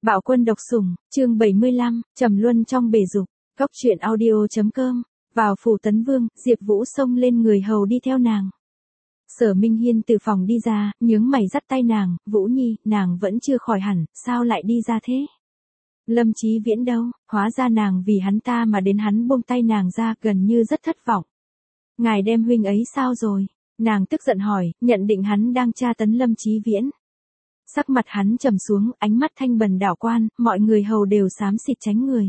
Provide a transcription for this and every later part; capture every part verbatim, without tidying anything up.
Bạo quân độc sủng, chương bảy mươi lăm, Trầm Luân trong bể dục, góc truyện audio.com, vào phủ Tấn Vương, Diệp Vũ xông lên người hầu đi theo nàng. Sở Minh Hiên từ phòng đi ra, nhướng mày dắt tay nàng, Vũ Nhi, nàng vẫn chưa khỏi hẳn, sao lại đi ra thế? Lâm Chí Viễn đâu, hóa ra nàng vì hắn ta mà đến hắn buông tay nàng ra, gần như rất thất vọng. Ngài đem huynh ấy sao rồi? Nàng tức giận hỏi, nhận định hắn đang tra tấn Lâm Chí Viễn. Sắc mặt hắn trầm xuống, ánh mắt thanh bần đảo quan, mọi người hầu đều xám xịt tránh người.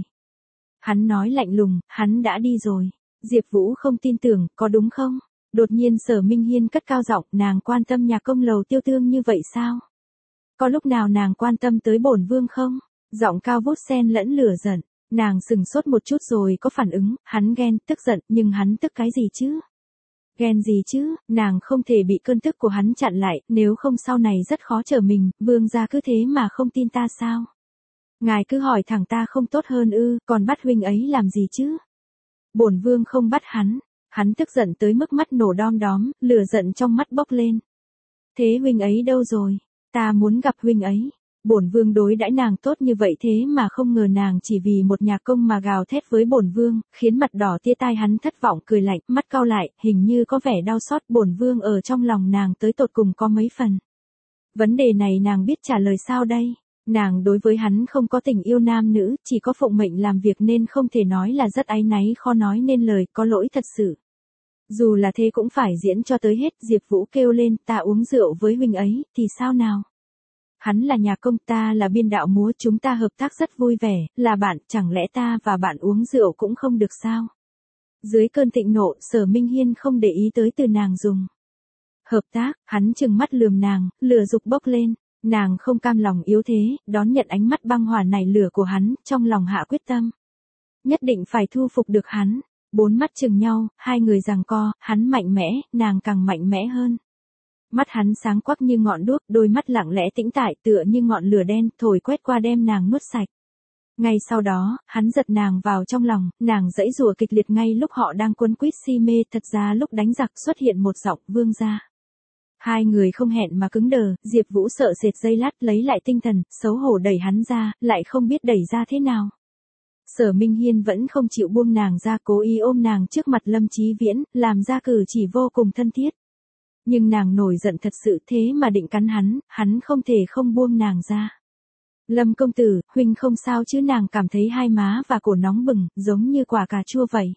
Hắn nói lạnh lùng, hắn đã đi rồi. Diệp Vũ không tin tưởng, có đúng không? Đột nhiên Sở Minh Hiên cất cao giọng, nàng quan tâm nhà công lầu Tiêu Tương như vậy sao? Có lúc nào nàng quan tâm tới bổn vương không? Giọng cao vút xen lẫn lửa giận, nàng sừng sốt một chút rồi có phản ứng, hắn ghen, tức giận, nhưng hắn tức cái gì chứ? Ghen gì chứ, nàng không thể bị cơn tức của hắn chặn lại, nếu không sau này rất khó trở mình, vương gia cứ thế mà không tin ta sao? Ngài cứ hỏi thẳng ta không tốt hơn ư, còn bắt huynh ấy làm gì chứ? Bổn vương không bắt hắn, hắn tức giận tới mức mắt nổ đom đóm, lửa giận trong mắt bốc lên. Thế huynh ấy đâu rồi? Ta muốn gặp huynh ấy. Bổn vương đối đãi nàng tốt như vậy thế mà không ngờ nàng chỉ vì một nhà công mà gào thét với bổn vương, khiến mặt đỏ tia tai hắn thất vọng cười lạnh, mắt cau lại, hình như có vẻ đau xót. Bổn vương ở trong lòng nàng tới tột cùng có mấy phần. Vấn đề này nàng biết trả lời sao đây? Nàng đối với hắn không có tình yêu nam nữ, chỉ có phụng mệnh làm việc nên không thể nói là rất áy náy, khó nói nên lời, có lỗi thật sự. Dù là thế cũng phải diễn cho tới hết. Diệp Vũ kêu lên, ta uống rượu với huynh ấy, thì sao nào? Hắn là nhà công, ta là biên đạo múa, chúng ta hợp tác rất vui vẻ, là bạn, chẳng lẽ ta và bạn uống rượu cũng không được sao? Dưới cơn thịnh nộ, Sở Minh Hiên không để ý tới từ nàng dùng. Hợp tác, hắn trừng mắt lườm nàng, lửa dục bốc lên, nàng không cam lòng yếu thế, đón nhận ánh mắt băng hỏa nảy lửa của hắn, trong lòng hạ quyết tâm. Nhất định phải thu phục được hắn, bốn mắt chừng nhau, hai người giằng co, hắn mạnh mẽ, nàng càng mạnh mẽ hơn. Mắt hắn sáng quắc như ngọn đuốc, đôi mắt lặng lẽ tĩnh tại tựa như ngọn lửa đen, thổi quét qua đem nàng nuốt sạch. Ngay sau đó, hắn giật nàng vào trong lòng, nàng giãy giụa kịch liệt ngay lúc họ đang quấn quýt si mê, thật ra lúc đánh giặc xuất hiện một giọng, vương gia. Hai người không hẹn mà cứng đờ, Diệp Vũ sợ sệt giây lát lấy lại tinh thần, xấu hổ đẩy hắn ra, lại không biết đẩy ra thế nào. Sở Minh Hiên vẫn không chịu buông nàng ra, cố ý ôm nàng trước mặt Lâm Chí Viễn, làm ra cử chỉ vô cùng thân thiết. Nhưng nàng nổi giận thật sự thế mà định cắn hắn, hắn không thể không buông nàng ra. Lâm công tử, huynh không sao chứ? Nàng cảm thấy hai má và cổ nóng bừng, giống như quả cà chua vậy.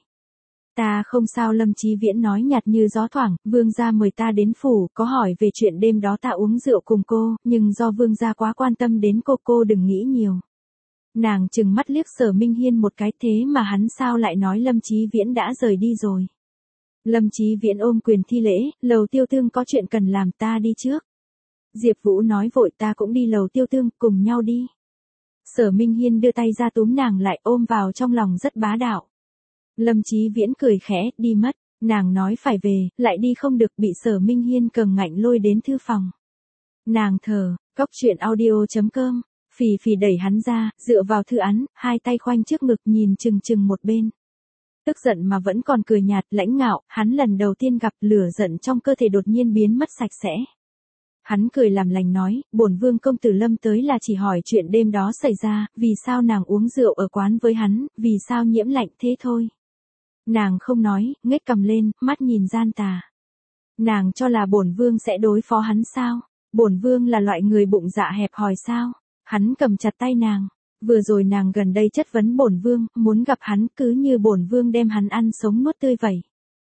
Ta không sao. Lâm Chí Viễn nói nhạt như gió thoảng, vương gia mời ta đến phủ, có hỏi về chuyện đêm đó ta uống rượu cùng cô, nhưng do vương gia quá quan tâm đến cô, cô đừng nghĩ nhiều. Nàng trừng mắt liếc Sở Minh Hiên một cái, thế mà hắn sao lại nói Lâm Chí Viễn đã rời đi rồi. Lâm Chí Viễn ôm quyền thi lễ, lầu Tiêu Tương có chuyện cần làm, ta đi trước. Diệp Vũ nói vội, ta cũng đi lầu Tiêu Tương, cùng nhau đi. Sở Minh Hiên đưa tay ra túm nàng lại, ôm vào trong lòng rất bá đạo. Lâm Chí Viễn cười khẽ, đi mất, nàng nói phải về, lại đi không được, bị Sở Minh Hiên cầng ngạnh lôi đến thư phòng. Nàng thở, góc truyện audio.com, phì phì đẩy hắn ra, dựa vào thư án, hai tay khoanh trước ngực nhìn chừng chừng một bên. Tức giận mà vẫn còn cười nhạt, lãnh ngạo, hắn lần đầu tiên gặp, lửa giận trong cơ thể đột nhiên biến mất sạch sẽ. Hắn cười làm lành nói, bổn vương công tử Lâm tới là chỉ hỏi chuyện đêm đó xảy ra, vì sao nàng uống rượu ở quán với hắn, vì sao nhiễm lạnh, thế thôi. Nàng không nói, ngếch cằm lên, mắt nhìn gian tà. Nàng cho là bổn vương sẽ đối phó hắn sao? Bổn vương là loại người bụng dạ hẹp hòi sao? Hắn cầm chặt tay nàng. Vừa rồi nàng gần đây chất vấn bổn vương, muốn gặp hắn, cứ như bổn vương đem hắn ăn sống nuốt tươi vậy.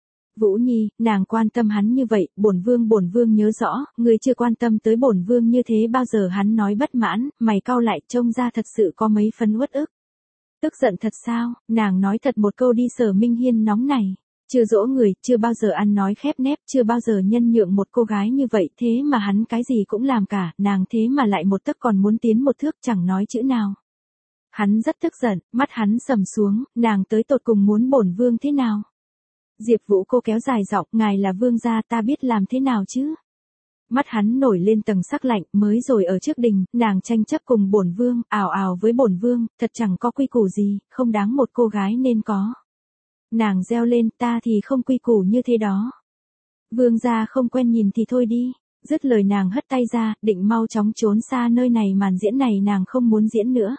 Vũ Nhi, nàng quan tâm hắn như vậy, bổn vương bổn vương nhớ rõ, ngươi chưa quan tâm tới bổn vương như thế bao giờ. Hắn nói bất mãn, mày cau lại, trông ra thật sự có mấy phân uất ức. Tức giận thật sao? Nàng nói thật một câu đi. Sở Minh Hiên nóng này, chưa dỗ người, chưa bao giờ ăn nói khép nép, chưa bao giờ nhân nhượng một cô gái như vậy, thế mà hắn cái gì cũng làm cả, nàng thế mà lại một tấc còn muốn tiến một thước, chẳng nói chữ nào. Hắn rất tức giận, mắt hắn sầm xuống, nàng tới tột cùng muốn bổn vương thế nào? Diệp Vũ cô kéo dài giọng, ngài là vương gia, ta biết làm thế nào chứ? Mắt hắn nổi lên tầng sắc lạnh, mới rồi ở trước đình, nàng tranh chấp cùng bổn vương, ào ào với bổn vương, thật chẳng có quy củ gì, không đáng một cô gái nên có. Nàng reo lên, ta thì không quy củ như thế đó. Vương gia không quen nhìn thì thôi đi. Dứt lời nàng hất tay ra, định mau chóng trốn xa nơi này, màn diễn này nàng không muốn diễn nữa.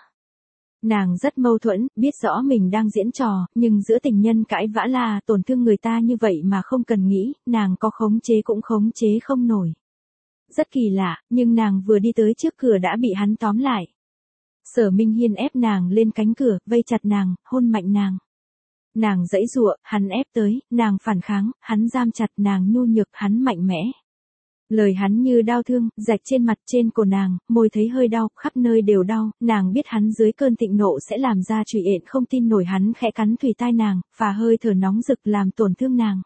Nàng rất mâu thuẫn, biết rõ mình đang diễn trò, nhưng giữa tình nhân cãi vã là tổn thương người ta như vậy mà không cần nghĩ, nàng có khống chế cũng khống chế không nổi. Rất kỳ lạ, nhưng nàng vừa đi tới trước cửa đã bị hắn tóm lại. Sở Minh Hiên ép nàng lên cánh cửa, vây chặt nàng, hôn mạnh nàng. Nàng giãy giụa, hắn ép tới, nàng phản kháng, hắn giam chặt nàng nhu nhược, hắn mạnh mẽ. Lời hắn như đao thương, rạch trên mặt trên cổ nàng, môi thấy hơi đau, khắp nơi đều đau, nàng biết hắn dưới cơn thịnh nộ sẽ làm ra trụy ện, không tin nổi hắn khẽ cắn thùy tai nàng, và hơi thở nóng rực làm tổn thương nàng.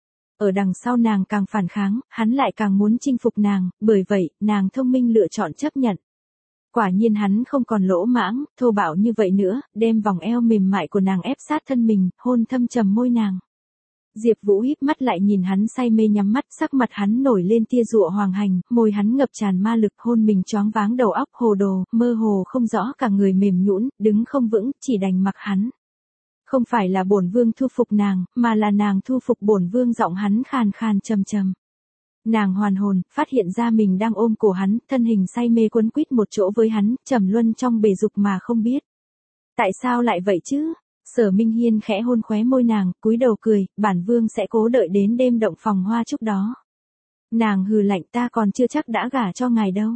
Ở đằng sau nàng càng phản kháng, hắn lại càng muốn chinh phục nàng, bởi vậy, nàng thông minh lựa chọn chấp nhận. Quả nhiên hắn không còn lỗ mãng, thô bạo như vậy nữa, đem vòng eo mềm mại của nàng ép sát thân mình, hôn thâm trầm môi nàng. Diệp Vũ híp mắt lại nhìn hắn say mê nhắm mắt, sắc mặt hắn nổi lên tia rụa hoàng hành, môi hắn ngập tràn ma lực, hôn mình choáng váng đầu óc hồ đồ, mơ hồ không rõ, cả người mềm nhũn, đứng không vững, chỉ đành mặc hắn. Không phải là bổn vương thu phục nàng, mà là nàng thu phục bổn vương, giọng hắn khàn khàn trầm trầm. Nàng hoàn hồn, phát hiện ra mình đang ôm cổ hắn, thân hình say mê quấn quýt một chỗ với hắn, trầm luân trong bể dục mà không biết. Tại sao lại vậy chứ? Sở Minh Hiên khẽ hôn khóe môi nàng, cúi đầu cười, bản vương sẽ cố đợi đến đêm động phòng hoa chúc đó. Nàng hừ lạnh, ta còn chưa chắc đã gả cho ngài đâu.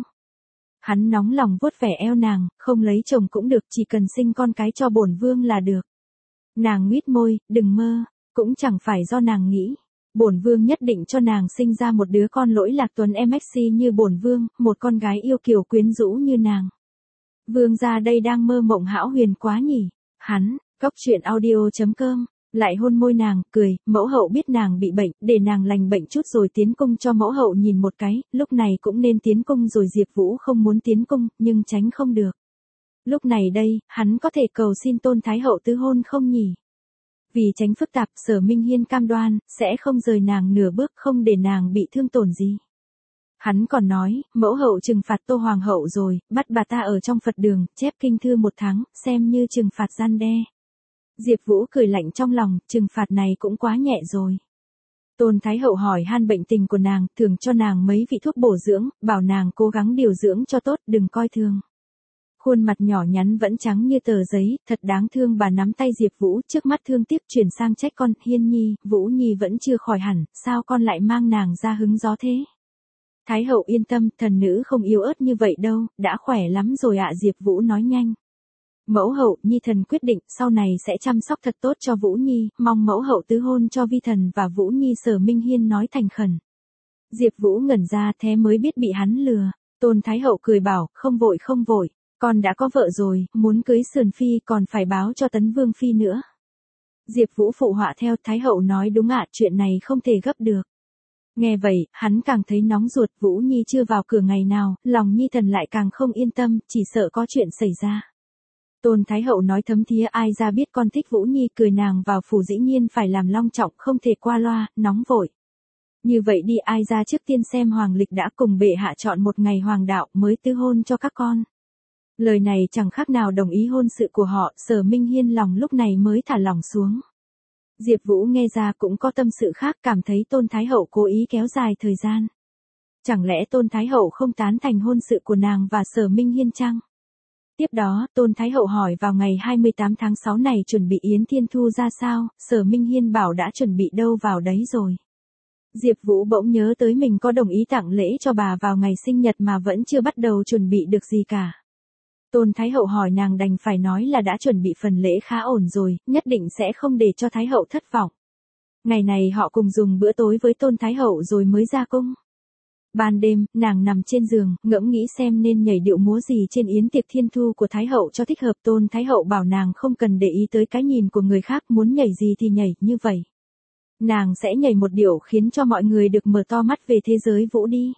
Hắn nóng lòng vuốt vẻ eo nàng, không lấy chồng cũng được, chỉ cần sinh con cái cho bổn vương là được. Nàng mít môi, đừng mơ, cũng chẳng phải do nàng nghĩ. Bổn vương nhất định cho nàng sinh ra một đứa con lỗi lạc tuấn em ích xê như bổn vương, một con gái yêu kiều quyến rũ như nàng. Vương gia đây đang mơ mộng hão huyền quá nhỉ. Hắn, Cóc truyện audio chấm com, lại hôn môi nàng, cười, mẫu hậu biết nàng bị bệnh, để nàng lành bệnh chút rồi tiến cung cho mẫu hậu nhìn một cái, lúc này cũng nên tiến cung rồi. Diệp Vũ không muốn tiến cung, nhưng tránh không được. Lúc này đây, hắn có thể cầu xin Tôn Thái hậu tứ hôn không nhỉ? Vì tránh phức tạp, Sở Minh Hiên cam đoan, sẽ không rời nàng nửa bước, không để nàng bị thương tổn gì. Hắn còn nói, mẫu hậu trừng phạt Tô Hoàng hậu rồi, bắt bà ta ở trong Phật đường, chép kinh thư một tháng, xem như trừng phạt gian đe. Diệp Vũ cười lạnh trong lòng, trừng phạt này cũng quá nhẹ rồi. Tôn Thái hậu hỏi han bệnh tình của nàng, thường cho nàng mấy vị thuốc bổ dưỡng, bảo nàng cố gắng điều dưỡng cho tốt, đừng coi thường. Khuôn mặt nhỏ nhắn vẫn trắng như tờ giấy, thật đáng thương. Bà nắm tay Diệp Vũ, trước mắt thương tiếc chuyển sang trách con, Hiên Nhi, Vũ Nhi vẫn chưa khỏi hẳn, sao con lại mang nàng ra hứng gió thế? Thái hậu yên tâm, thần nữ không yếu ớt như vậy đâu, đã khỏe lắm rồi ạ. Diệp Vũ nói nhanh. Mẫu hậu, Nhi thần quyết định, sau này sẽ chăm sóc thật tốt cho Vũ Nhi, mong mẫu hậu tứ hôn cho vi thần và Vũ Nhi. Sở Minh Hiên nói thành khẩn. Diệp Vũ ngẩn ra, thế mới biết bị hắn lừa. Tôn Thái hậu cười bảo, không vội không vội. Con đã có vợ rồi, muốn cưới Sườn Phi còn phải báo cho Tấn Vương Phi nữa. Diệp Vũ phụ họa theo. Thái hậu nói đúng ạ, chuyện này không thể gấp được. Nghe vậy, hắn càng thấy nóng ruột. Vũ Nhi chưa vào cửa ngày nào, lòng Nhi thần lại càng không yên tâm, chỉ sợ có chuyện xảy ra. Tôn Thái hậu nói thấm thía, ai ra biết con thích Vũ Nhi, cười nàng vào phủ dĩ nhiên phải làm long trọng, không thể qua loa, nóng vội. Như vậy đi, ai ra trước tiên xem hoàng lịch đã, cùng bệ hạ chọn một ngày hoàng đạo mới tứ hôn cho các con. Lời này chẳng khác nào đồng ý hôn sự của họ, Sở Minh Hiên lòng lúc này mới thả lỏng xuống. Diệp Vũ nghe ra cũng có tâm sự khác, cảm thấy Tôn Thái hậu cố ý kéo dài thời gian. Chẳng lẽ Tôn Thái hậu không tán thành hôn sự của nàng và Sở Minh Hiên chăng? Tiếp đó, Tôn Thái hậu hỏi vào ngày hai mươi tám tháng sáu này chuẩn bị yến thiên thu ra sao, Sở Minh Hiên bảo đã chuẩn bị đâu vào đấy rồi. Diệp Vũ bỗng nhớ tới mình có đồng ý tặng lễ cho bà vào ngày sinh nhật mà vẫn chưa bắt đầu chuẩn bị được gì cả. Tôn Thái hậu hỏi nàng đành phải nói là đã chuẩn bị phần lễ khá ổn rồi, nhất định sẽ không để cho Thái hậu thất vọng. Ngày này họ cùng dùng bữa tối với Tôn Thái hậu rồi mới ra cung. Ban đêm, nàng nằm trên giường, ngẫm nghĩ xem nên nhảy điệu múa gì trên yến tiệc thiên thu của Thái hậu cho thích hợp. Tôn Thái hậu bảo nàng không cần để ý tới cái nhìn của người khác, muốn nhảy gì thì nhảy, như vậy. Nàng sẽ nhảy một điệu khiến cho mọi người được mở to mắt về thế giới Vũ đi.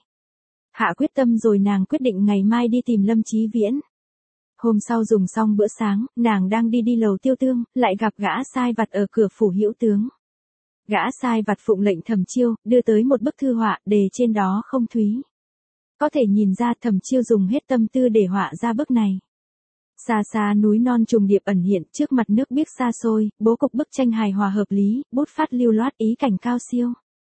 Hạ quyết tâm rồi nàng quyết định ngày mai đi tìm Lâm Chí Viễn. Hôm sau dùng xong bữa sáng, nàng đang đi đi lầu Tiêu Tương, lại gặp gã sai vặt ở cửa phủ Hữu tướng. Gã sai vặt phụng lệnh Thẩm Chiêu, đưa tới một bức thư họa, đề trên đó không thúy. Có thể nhìn ra Thẩm Chiêu dùng hết tâm tư để họa ra bức này. Xa xa núi non trùng điệp ẩn hiện, trước mặt nước biếc xa xôi, bố cục bức tranh hài hòa hợp lý, bút phát lưu loát, ý cảnh cao siêu.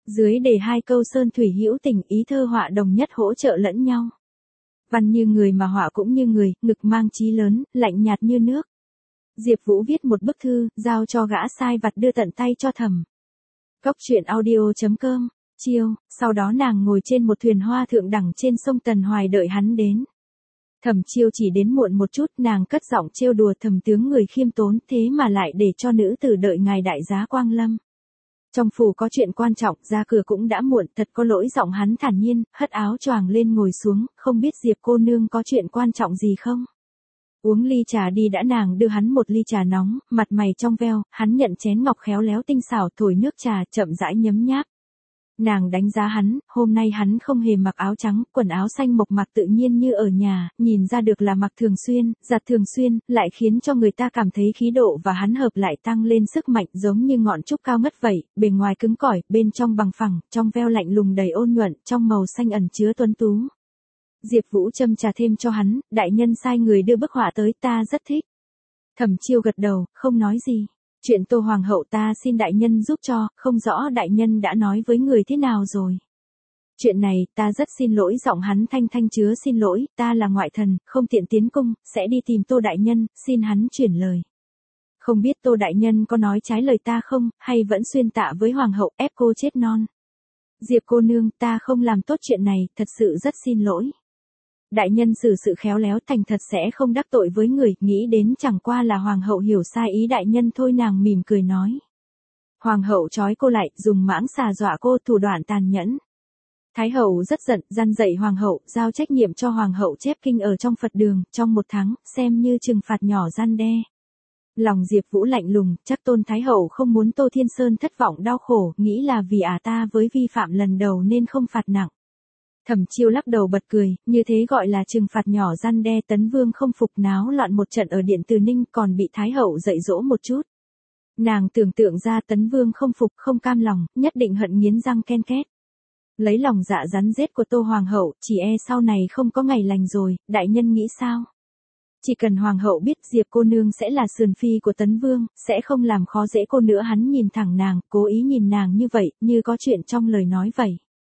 Dưới đề hai câu sơn thủy hữu tình, ý thơ họa đồng nhất hỗ trợ lẫn nhau. Văn như người mà họa cũng như người, ngực mang chí lớn, lạnh nhạt như nước. Diệp Vũ viết một bức thư, giao cho gã sai vặt đưa tận tay cho Thẩm. Cốc truyện audio chấm com, chiêu, sau đó nàng ngồi trên một thuyền hoa thượng đẳng trên sông Tần Hoài đợi hắn đến. Thẩm Chiêu chỉ đến muộn một chút, nàng cất giọng trêu đùa Thẩm tướng người khiêm tốn, thế mà lại để cho nữ tử đợi ngài đại giá quang lâm. Trong phủ có chuyện quan trọng, ra cửa cũng đã muộn, thật có lỗi. Giọng hắn thản nhiên, hất áo choàng lên ngồi xuống, không biết Diệp cô nương có chuyện quan trọng gì không? Uống ly trà đi đã. Nàng đưa hắn một ly trà nóng, mặt mày trong veo, hắn nhận chén ngọc khéo léo tinh xảo, thổi nước trà, chậm rãi nhấm nháp. Nàng đánh giá hắn, hôm nay hắn không hề mặc áo trắng, quần áo xanh mộc mạc tự nhiên như ở nhà, nhìn ra được là mặc thường xuyên, giặt thường xuyên, lại khiến cho người ta cảm thấy khí độ và hắn hợp lại tăng lên sức mạnh giống như ngọn trúc cao ngất vậy, bề ngoài cứng cỏi, bên trong bằng phẳng, trong veo lạnh lùng đầy ôn nhuận, trong màu xanh ẩn chứa tuấn tú. Diệp Vũ châm trà thêm cho hắn, đại nhân sai người đưa bức họa tới, ta rất thích. Thẩm Chiêu gật đầu, không nói gì. Chuyện Tô Hoàng hậu ta xin đại nhân giúp cho, không rõ đại nhân đã nói với người thế nào rồi. Chuyện này, ta rất xin lỗi. Giọng hắn thanh thanh chứa xin lỗi, ta là ngoại thần, không tiện tiến cung, sẽ đi tìm Tô đại nhân, xin hắn chuyển lời. Không biết Tô đại nhân có nói trái lời ta không, hay vẫn xuyên tạ với Hoàng hậu, ép cô chết non. Diệp cô nương, ta không làm tốt chuyện này, thật sự rất xin lỗi. Đại nhân xử sự khéo léo, thành thật sẽ không đắc tội với người, nghĩ đến chẳng qua là Hoàng hậu hiểu sai ý đại nhân thôi. Nàng mỉm cười nói. Hoàng hậu trói cô lại, dùng mãng xà dọa cô, thủ đoạn tàn nhẫn. Thái hậu rất giận, gian dạy Hoàng hậu, giao trách nhiệm cho Hoàng hậu chép kinh ở trong Phật đường, trong một tháng, xem như trừng phạt nhỏ gian đe. Lòng Diệp Vũ lạnh lùng, chắc Tôn Thái hậu không muốn Tô Thiên Sơn thất vọng đau khổ, nghĩ là vì ả ta với vi phạm lần đầu nên không phạt nặng. Thẩm Chiêu lắc đầu bật cười, như thế gọi là trừng phạt nhỏ răn đe. Tấn Vương không phục náo loạn một trận ở điện Từ Ninh, còn bị Thái hậu dạy dỗ một chút. Nàng tưởng tượng ra Tấn Vương không phục, không cam lòng, nhất định hận nghiến răng ken két. Lấy lòng dạ rắn rết của Tô Hoàng hậu, chỉ e sau này không có ngày lành rồi, đại nhân nghĩ sao? Chỉ cần Hoàng hậu biết Diệp cô nương sẽ là sườn phi của Tấn Vương, sẽ không làm khó dễ cô nữa. Hắn nhìn thẳng nàng, cố ý nhìn nàng như vậy, như có chuyện trong lời nói vậy.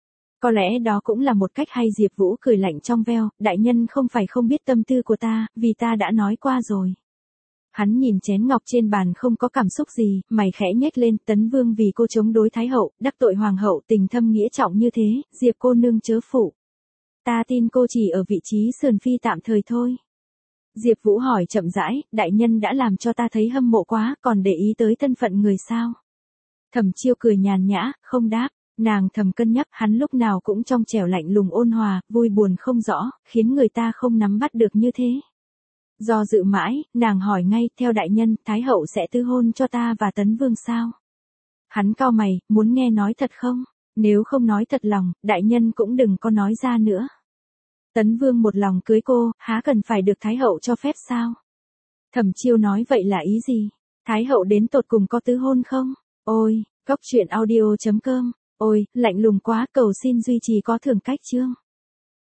Có lẽ đó cũng là một cách hay. Diệp Vũ cười lạnh trong veo, đại nhân không phải không biết tâm tư của ta, vì ta đã nói qua rồi. Hắn nhìn chén ngọc trên bàn không có cảm xúc gì, mày khẽ nhếch lên. Tấn Vương vì cô chống đối Thái hậu, đắc tội Hoàng hậu, tình thâm nghĩa trọng như thế, Diệp cô nương chớ phụ. Ta tin cô chỉ ở vị trí sườn phi tạm thời thôi. Diệp Vũ hỏi chậm rãi, đại nhân đã làm cho ta thấy hâm mộ quá, còn để ý tới thân phận người sao? Thẩm Chiêu cười nhàn nhã, không đáp. Nàng thầm cân nhắc, hắn lúc nào cũng trong trẻo lạnh lùng ôn hòa, vui buồn không rõ, khiến người ta không nắm bắt được như thế. Do dự mãi, nàng hỏi ngay, theo đại nhân, Thái hậu sẽ tư hôn cho ta và Tấn Vương sao? Hắn cau mày, muốn nghe nói thật không? Nếu không nói thật lòng, đại nhân cũng đừng có nói ra nữa. Tấn Vương một lòng cưới cô, há cần phải được Thái hậu cho phép sao? Thẩm Chiêu nói vậy là ý gì? Thái hậu đến tột cùng có tứ hôn không? Ôi, cốc truyện audio chấm com. Ôi, lạnh lùng quá, cầu xin duy trì có thưởng cách chương.